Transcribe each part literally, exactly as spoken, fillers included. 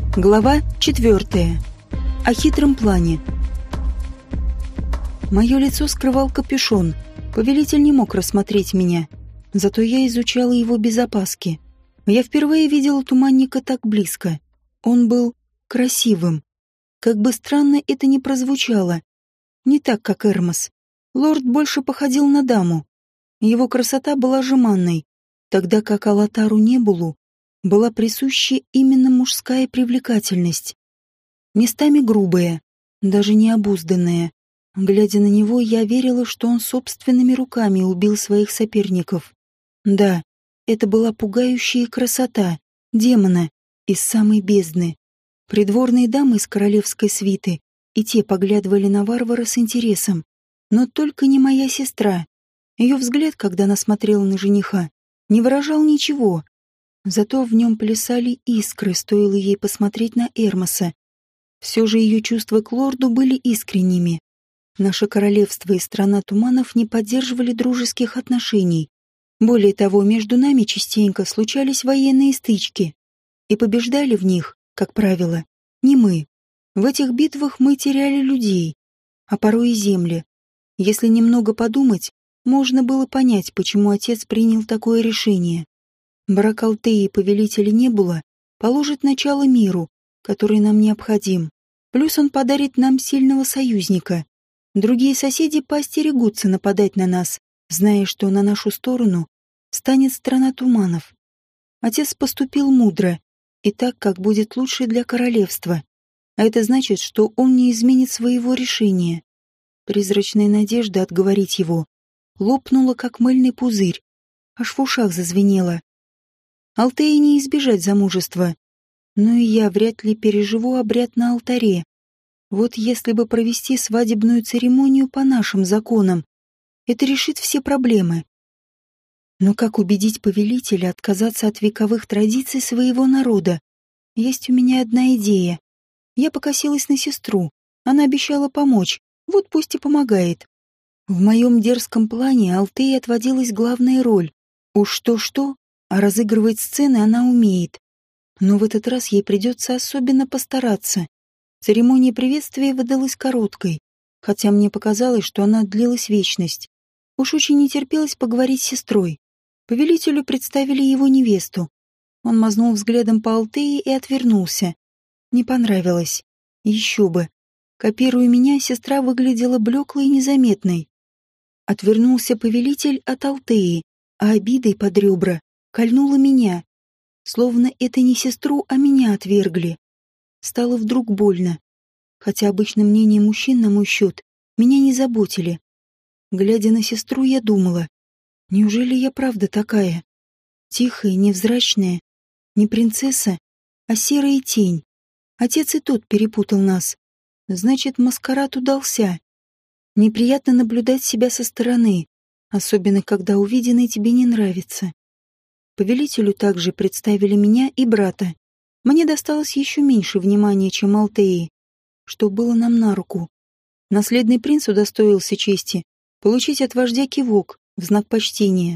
Глава четвертая. О хитром плане. Мое лицо скрывал капюшон. Повелитель не мог рассмотреть меня. Зато я изучала его без опаски. Я впервые видела туманника так близко. Он был красивым. Как бы странно это ни прозвучало. Не так, как Эрмос. Лорд больше походил на даму. Его красота была жеманной, тогда как Алатару Небулу была присуща именно мужская привлекательность. Местами грубая, даже необузданная. Глядя на него, я верила, что он собственными руками убил своих соперников. Да, это была пугающая красота демона из самой бездны. Придворные дамы из королевской свиты и те поглядывали на варвара с интересом. Но только не моя сестра. Ее взгляд, когда она смотрела на жениха, не выражал ничего. Зато в нем плясали искры, стоило ей посмотреть на Эрмоса. Все же ее чувства к лорду были искренними. Наше королевство и страна туманов не поддерживали дружеских отношений. Более того, между нами частенько случались военные стычки. И побеждали в них, как правило, не мы. В этих битвах мы теряли людей, а порой и земли. Если немного подумать, можно было понять, почему отец принял такое решение. Брак Алтеи и повелителя Небула положит начало миру, который нам необходим. Плюс он подарит нам сильного союзника. Другие соседи поостерегутся нападать на нас, зная, что на нашу сторону станет страна туманов. Отец поступил мудро и так, как будет лучше для королевства. А это значит, что он не изменит своего решения. Призрачная надежда отговорить его лопнула, как мыльный пузырь. Аж в ушах зазвенело. Алтеи не избежать замужества. Но и я вряд ли переживу обряд на алтаре. Вот если бы провести свадебную церемонию по нашим законам, это решит все проблемы. Но как убедить повелителя отказаться от вековых традиций своего народа? Есть у меня одна идея. Я покосилась на сестру. Она обещала помочь. Вот пусть и помогает. В моем дерзком плане Алтее отводилась главная роль. Уж что-что, а разыгрывать сцены она умеет. Но в этот раз ей придется особенно постараться. Церемония приветствия выдалась короткой, хотя мне показалось, что она длилась вечность. Уж очень не терпелось поговорить с сестрой. Повелителю представили его невесту. Он мазнул взглядом по Алтее и отвернулся. Не понравилось. Еще бы. Копируя меня, сестра выглядела блеклой и незаметной. Отвернулся повелитель от Алтеи, а обидой под ребра кольнула меня. Словно это не сестру, а меня отвергли. Стало вдруг больно. Хотя обычно мнения мужчин на мой счет меня не заботили. Глядя на сестру, я думала, неужели я правда такая? Тихая, невзрачная, не принцесса, а серая тень. Отец и тот перепутал нас. Значит, маскарад удался. Неприятно наблюдать себя со стороны, особенно когда увиденное тебе не нравится. Повелителю также представили меня и брата. Мне досталось еще меньше внимания, чем Алтеи, что было нам на руку. Наследный принц удостоился чести получить от вождя кивок в знак почтения.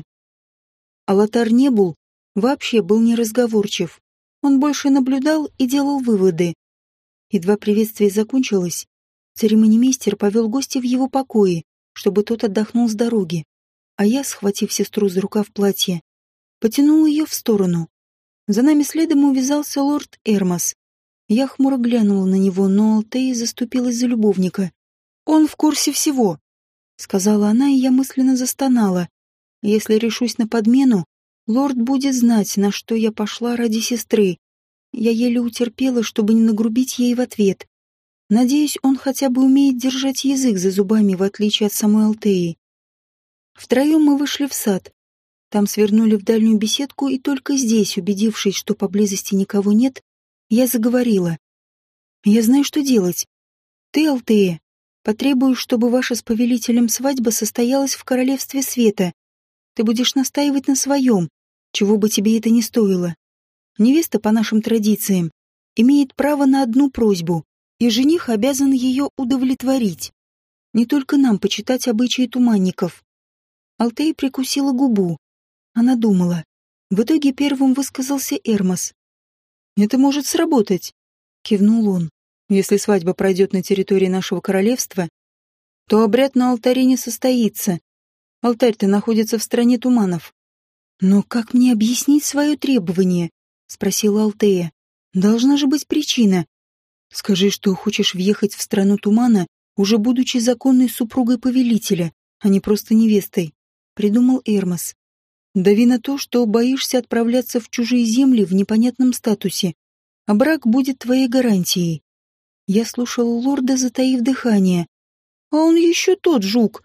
Алатар Небул вообще был неразговорчив. Он больше наблюдал и делал выводы. Едва приветствие закончилось, церемонимейстер повел гостя в его покои, чтобы тот отдохнул с дороги. А я, схватив сестру за рукав платья, потянул ее в сторону. За нами следом увязался лорд Эрмос. Я хмуро глянула на него, но Алтея заступилась за любовника. «Он в курсе всего», — сказала она, и я мысленно застонала. «Если решусь на подмену, лорд будет знать, на что я пошла ради сестры». Я еле утерпела, чтобы не нагрубить ей в ответ. Надеюсь, он хотя бы умеет держать язык за зубами, в отличие от самой Алтеи. Втроем мы вышли в сад. Там свернули в дальнюю беседку, и только здесь, убедившись, что поблизости никого нет, я заговорила. «Я знаю, что делать. Ты, Алтея, потребуешь, чтобы ваша с повелителем свадьба состоялась в королевстве света. Ты будешь настаивать на своем, чего бы тебе это ни стоило. Невеста, по нашим традициям, имеет право на одну просьбу, и жених обязан ее удовлетворить. Не только нам почитать обычаи туманников». Алтея прикусила губу. Она думала. В итоге первым высказался Эрмос. «Это может сработать. кивнул он. Если свадьба пройдет на территории нашего королевства, то обряд на алтаре не состоится. Алтарь-то находится в стране туманов. Но как мне объяснить свое требование? Спросила Алтея. Должна же быть причина. Скажи, что хочешь въехать в страну тумана, уже будучи законной супругой повелителя, а не просто невестой, придумал Эрмос. Дави на то, что боишься отправляться в чужие земли в непонятном статусе, а брак будет твоей гарантией. Я слушал лорда, затаив дыхание. А он еще тот жук.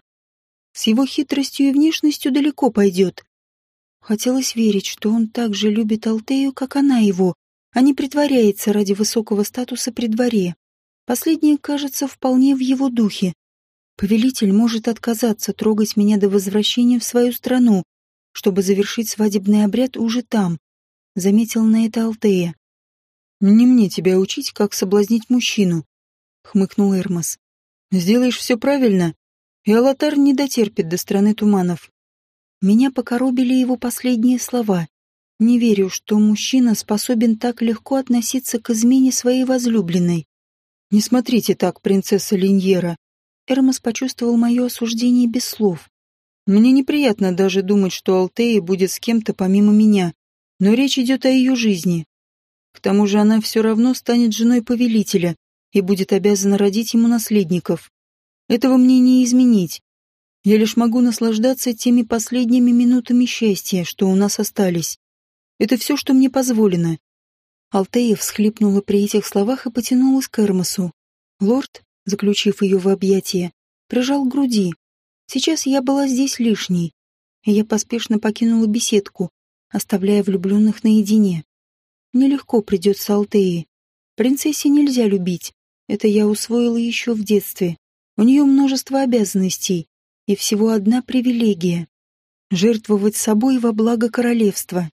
С его хитростью и внешностью далеко пойдет. Хотелось верить, что он так же любит Алтею, как она его, а не притворяется ради высокого статуса при дворе. Последнее кажется вполне в его духе. Повелитель может отказаться трогать меня до возвращения в свою страну, чтобы завершить свадебный обряд уже там, заметил на это Алтея. «Не мне тебя учить, как соблазнить мужчину», — хмыкнул Эрмос. «Сделаешь все правильно, и Алатар не дотерпит до страны туманов». Меня покоробили его последние слова. Не верю, что мужчина способен так легко относиться к измене своей возлюбленной. «Не смотрите так, принцесса Линьера». Эрмос почувствовал мое осуждение без слов. «Мне неприятно даже думать, что Алтея будет с кем-то помимо меня, но речь идет о ее жизни. К тому же она все равно станет женой повелителя и будет обязана родить ему наследников. Этого мне не изменить. Я лишь могу наслаждаться теми последними минутами счастья, что у нас остались. Это все, что мне позволено». Алтея всхлипнула при этих словах и потянулась к Эрмосу. Лорд, заключив ее в объятия, прижал к груди. Сейчас я была здесь лишней, и я поспешно покинула беседку, оставляя влюбленных наедине. Нелегко придется Алтее. Принцессе нельзя любить. Это я усвоила еще в детстве. У нее множество обязанностей, и всего одна привилегия — жертвовать собой во благо королевства.